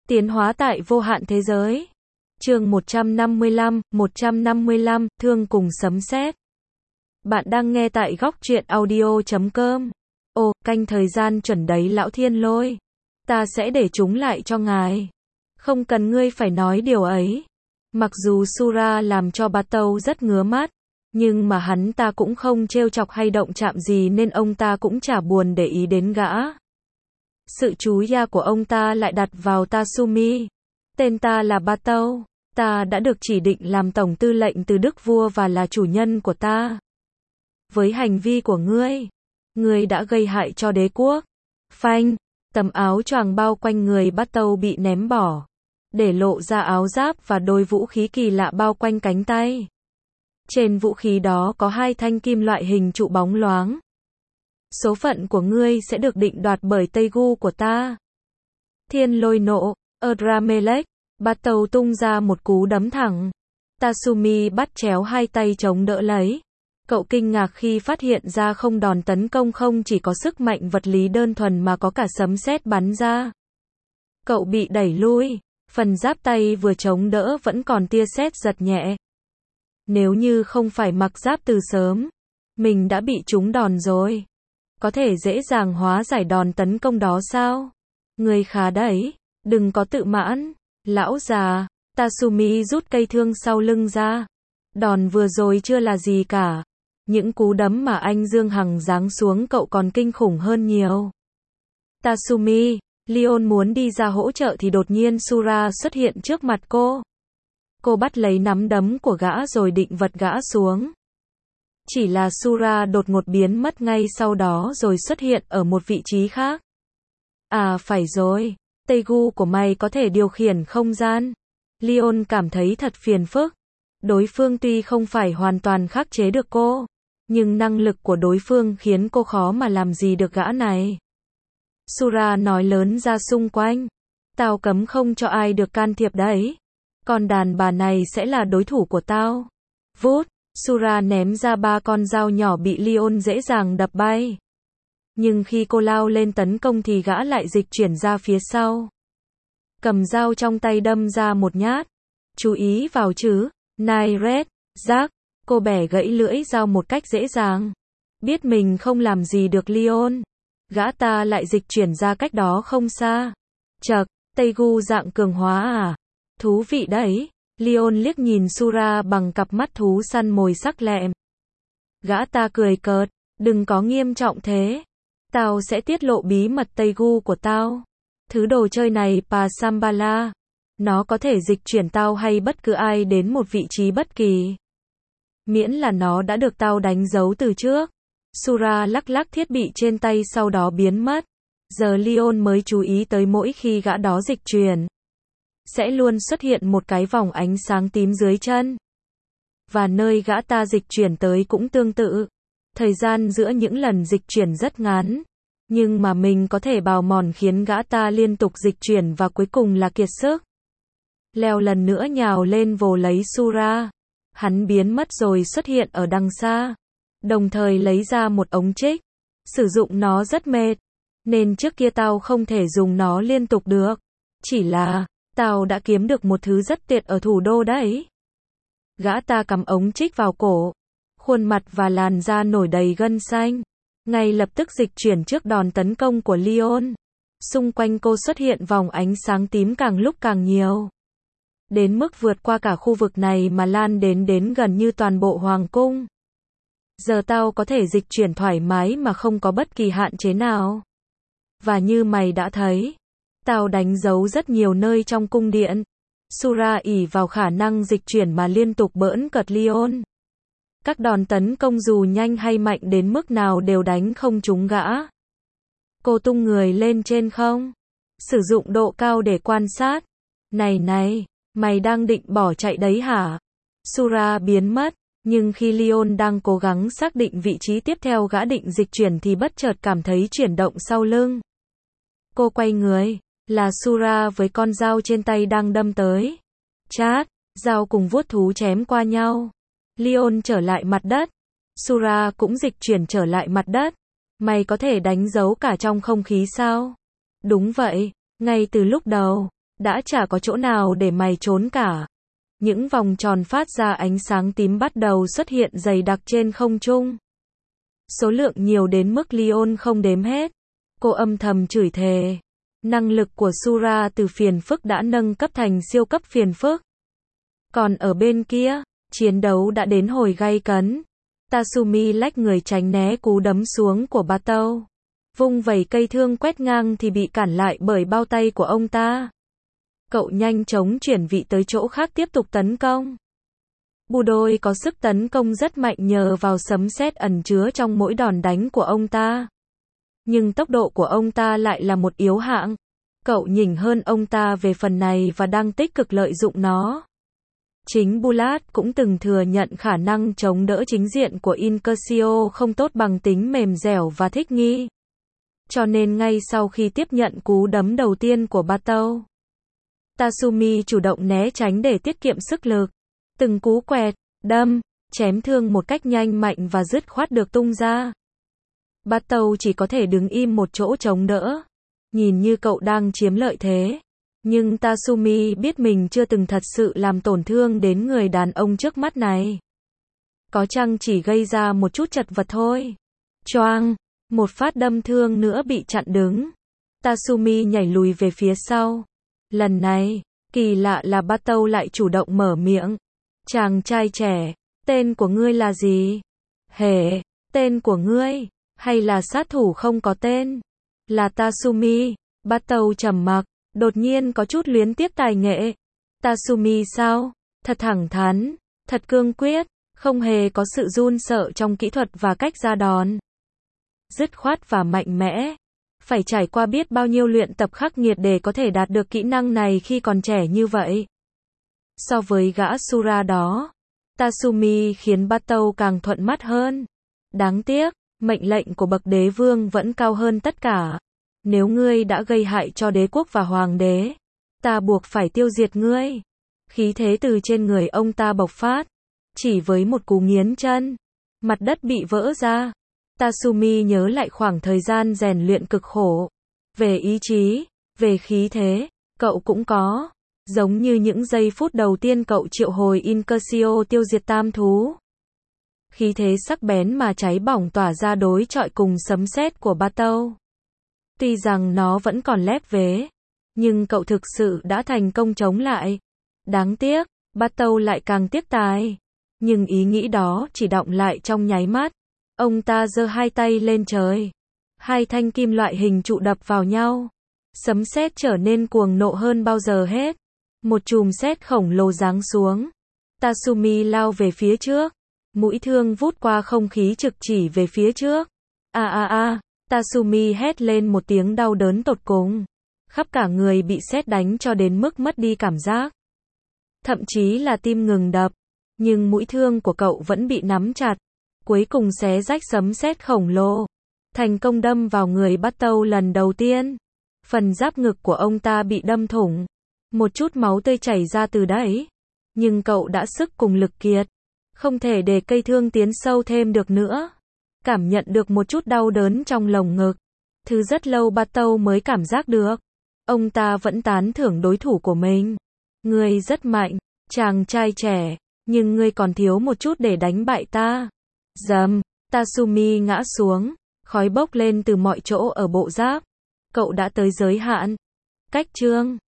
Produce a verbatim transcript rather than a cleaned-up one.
Tiến hóa tại vô hạn thế giới. Chương một trăm năm mươi lăm, một trăm năm mươi lăm, thương cùng sấm sét. Bạn đang nghe tại góc truyện audio chấm com. Ồ, canh thời gian chuẩn đấy lão thiên lôi. Ta sẽ để chúng lại cho ngài. Không cần ngươi phải nói điều ấy. Mặc dù Sura làm cho Bát Tâu rất ngứa mắt, nhưng mà hắn ta cũng không trêu chọc hay động chạm gì nên ông ta cũng chả buồn để ý đến gã. Sự chú ý của ông ta lại đặt vào Tatsumi. Tên ta là Bát Tâu. Ta đã được chỉ định làm tổng tư lệnh từ đức vua và là chủ nhân của ta. Với hành vi của ngươi, ngươi đã gây hại cho đế quốc. Phanh, tấm áo choàng bao quanh người Bát Tâu bị ném bỏ, để lộ ra áo giáp và đôi vũ khí kỳ lạ bao quanh cánh tay. Trên vũ khí đó có hai thanh kim loại hình trụ bóng loáng. Số phận của ngươi sẽ được định đoạt bởi Teigu của ta. Thiên lôi nộ, Adramelech. Bát Tâu tung ra một cú đấm thẳng. Tatsumi bắt chéo hai tay chống đỡ lấy. Cậu kinh ngạc khi phát hiện ra không đòn tấn công không chỉ có sức mạnh vật lý đơn thuần mà có cả sấm sét bắn ra. Cậu bị đẩy lui, phần giáp tay vừa chống đỡ vẫn còn tia sét giật nhẹ. Nếu như không phải mặc giáp từ sớm, mình đã bị trúng đòn rồi. Có thể dễ dàng hóa giải đòn tấn công đó sao? Người khá đấy, đừng có tự mãn. Lão già, Tatsumi rút cây thương sau lưng ra. Đòn vừa rồi chưa là gì cả. Những cú đấm mà anh Dương Hằng giáng xuống cậu còn kinh khủng hơn nhiều. Tatsumi, Leon muốn đi ra hỗ trợ thì đột nhiên Sura xuất hiện trước mặt cô. Cô bắt lấy nắm đấm của gã rồi định vật gã xuống. Chỉ là Sura đột ngột biến mất ngay sau đó rồi xuất hiện ở một vị trí khác. À phải rồi. Teigu của mày có thể điều khiển không gian. Leon cảm thấy thật phiền phức. Đối phương tuy không phải hoàn toàn khắc chế được cô, nhưng năng lực của đối phương khiến cô khó mà làm gì được gã này. Sura nói lớn ra xung quanh. Tao cấm không cho ai được can thiệp đấy. Con đàn bà này sẽ là đối thủ của tao. Vút, Sura ném ra ba con dao nhỏ bị Leon dễ dàng đập bay. Nhưng khi cô lao lên tấn công thì gã lại dịch chuyển ra phía sau. Cầm dao trong tay đâm ra một nhát. Chú ý vào chứ. Nai Red, Jack. Cô bẻ gãy lưỡi dao một cách dễ dàng. Biết mình không làm gì được Leon. Gã ta lại dịch chuyển ra cách đó không xa. Chậc, Teigu dạng cường hóa à? Thú vị đấy. Leon liếc nhìn Sura bằng cặp mắt thú săn mồi sắc lẹm. Gã ta cười cợt. Đừng có nghiêm trọng thế. Tao sẽ tiết lộ bí mật Teigu của tao. Thứ đồ chơi này Pasambala. Nó có thể dịch chuyển tao hay bất cứ ai đến một vị trí bất kỳ. Miễn là nó đã được tao đánh dấu từ trước. Sura lắc lắc thiết bị trên tay sau đó biến mất. Giờ Leon mới chú ý tới mỗi khi gã đó dịch chuyển, sẽ luôn xuất hiện một cái vòng ánh sáng tím dưới chân. Và nơi gã ta dịch chuyển tới cũng tương tự. Thời gian giữa những lần dịch chuyển rất ngắn. Nhưng mà mình có thể bào mòn khiến gã ta liên tục dịch chuyển và cuối cùng là kiệt sức. Leo lần nữa nhào lên vồ lấy Sura. Hắn biến mất rồi xuất hiện ở đằng xa. Đồng thời lấy ra một ống trích. Sử dụng nó rất mệt. Nên trước kia tao không thể dùng nó liên tục được. Chỉ là, tao đã kiếm được một thứ rất tiện ở thủ đô đấy. Gã ta cắm ống trích vào cổ. Khuôn mặt và làn da nổi đầy gân xanh. Ngay lập tức dịch chuyển trước đòn tấn công của Leon. Xung quanh cô xuất hiện vòng ánh sáng tím càng lúc càng nhiều. Đến mức vượt qua cả khu vực này mà lan đến đến gần như toàn bộ hoàng cung. Giờ tao có thể dịch chuyển thoải mái mà không có bất kỳ hạn chế nào. Và như mày đã thấy, tao đánh dấu rất nhiều nơi trong cung điện. Sura ỷ vào khả năng dịch chuyển mà liên tục bỡn cợt Leon. Các đòn tấn công dù nhanh hay mạnh đến mức nào đều đánh không trúng gã. Cô tung người lên trên không. Sử dụng độ cao để quan sát. Này này, mày đang định bỏ chạy đấy hả? Sura biến mất. Nhưng khi Leon đang cố gắng xác định vị trí tiếp theo gã định dịch chuyển thì bất chợt cảm thấy chuyển động sau lưng. Cô quay người. Là Sura với con dao trên tay đang đâm tới. Chát, dao cùng vuốt thú chém qua nhau. Leon trở lại mặt đất. Sura cũng dịch chuyển trở lại mặt đất. Mày có thể đánh dấu cả trong không khí sao? Đúng vậy. Ngay từ lúc đầu, đã chả có chỗ nào để mày trốn cả. Những vòng tròn phát ra ánh sáng tím bắt đầu xuất hiện dày đặc trên không trung. Số lượng nhiều đến mức Leon không đếm hết. Cô âm thầm chửi thề. Năng lực của Sura từ phiền phức đã nâng cấp thành siêu cấp phiền phức. Còn ở bên kia, chiến đấu đã đến hồi gay cấn. Tatsumi lách người tránh né cú đấm xuống của Batou. Vung vẩy cây thương quét ngang thì bị cản lại bởi bao tay của ông ta. Cậu nhanh chóng chuyển vị tới chỗ khác tiếp tục tấn công. Budoi có sức tấn công rất mạnh nhờ vào sấm sét ẩn chứa trong mỗi đòn đánh của ông ta. Nhưng tốc độ của ông ta lại là một yếu hạng. Cậu nhỉnh hơn ông ta về phần này và đang tích cực lợi dụng nó. Chính Bulat cũng từng thừa nhận khả năng chống đỡ chính diện của Incursio không tốt bằng tính mềm dẻo và thích nghi. Cho nên ngay sau khi tiếp nhận cú đấm đầu tiên của Batou, Tatsumi chủ động né tránh để tiết kiệm sức lực. Từng cú quẹt, đâm, chém thương một cách nhanh mạnh và dứt khoát được tung ra. Batou chỉ có thể đứng im một chỗ chống đỡ. Nhìn như cậu đang chiếm lợi thế. Nhưng Tatsumi biết mình chưa từng thật sự làm tổn thương đến người đàn ông trước mắt này. Có chăng chỉ gây ra một chút chật vật thôi. Choang, một phát đâm thương nữa bị chặn đứng. Tatsumi nhảy lùi về phía sau. Lần này, kỳ lạ là Batou lại chủ động mở miệng. Chàng trai trẻ, tên của ngươi là gì? Hề, tên của ngươi, hay là sát thủ không có tên? Là Tatsumi. Batou trầm mặc, đột nhiên có chút luyến tiếc tài nghệ. Tatsumi sao? Thật thẳng thắn, thật cương quyết, không hề có sự run sợ trong kỹ thuật và cách ra đòn. Dứt khoát và mạnh mẽ. Phải trải qua biết bao nhiêu luyện tập khắc nghiệt để có thể đạt được kỹ năng này khi còn trẻ như vậy. So với gã Sura đó, Tatsumi khiến Batou càng thuận mắt hơn. Đáng tiếc, mệnh lệnh của bậc đế vương vẫn cao hơn tất cả. Nếu ngươi đã gây hại cho đế quốc và hoàng đế, ta buộc phải tiêu diệt ngươi. Khí thế từ trên người ông ta bộc phát. Chỉ với một cú nghiến chân, mặt đất bị vỡ ra. Tatsumi nhớ lại khoảng thời gian rèn luyện cực khổ. Về ý chí, về khí thế, cậu cũng có. Giống như những giây phút đầu tiên cậu triệu hồi Incursio tiêu diệt tam thú. Khí thế sắc bén mà cháy bỏng tỏa ra đối chọi cùng sấm sét của Batou. Tuy rằng nó vẫn còn lép vế, nhưng cậu thực sự đã thành công chống lại. Đáng tiếc, Batou lại càng tiếc tài. Nhưng ý nghĩ đó chỉ đọng lại trong nháy mắt. Ông ta giơ hai tay lên trời. Hai thanh kim loại hình trụ đập vào nhau. Sấm sét trở nên cuồng nộ hơn bao giờ hết. Một chùm sét khổng lồ giáng xuống. Tatsumi lao về phía trước. Mũi thương vút qua không khí trực chỉ về phía trước. A a a, Tatsumi hét lên một tiếng đau đớn tột cùng. Khắp cả người bị sét đánh cho đến mức mất đi cảm giác. Thậm chí là tim ngừng đập. Nhưng mũi thương của cậu vẫn bị nắm chặt. Cuối cùng xé rách sấm sét khổng lồ. Thành công đâm vào người Batou lần đầu tiên. Phần giáp ngực của ông ta bị đâm thủng. Một chút máu tươi chảy ra từ đấy. Nhưng cậu đã sức cùng lực kiệt. Không thể để cây thương tiến sâu thêm được nữa. Cảm nhận được một chút đau đớn trong lồng ngực. Thứ rất lâu Batou mới cảm giác được. Ông ta vẫn tán thưởng đối thủ của mình. Ngươi rất mạnh, chàng trai trẻ. Nhưng ngươi còn thiếu một chút để đánh bại ta. Dầm, Tatsumi ngã xuống. Khói bốc lên từ mọi chỗ ở bộ giáp. Cậu đã tới giới hạn. Cách chương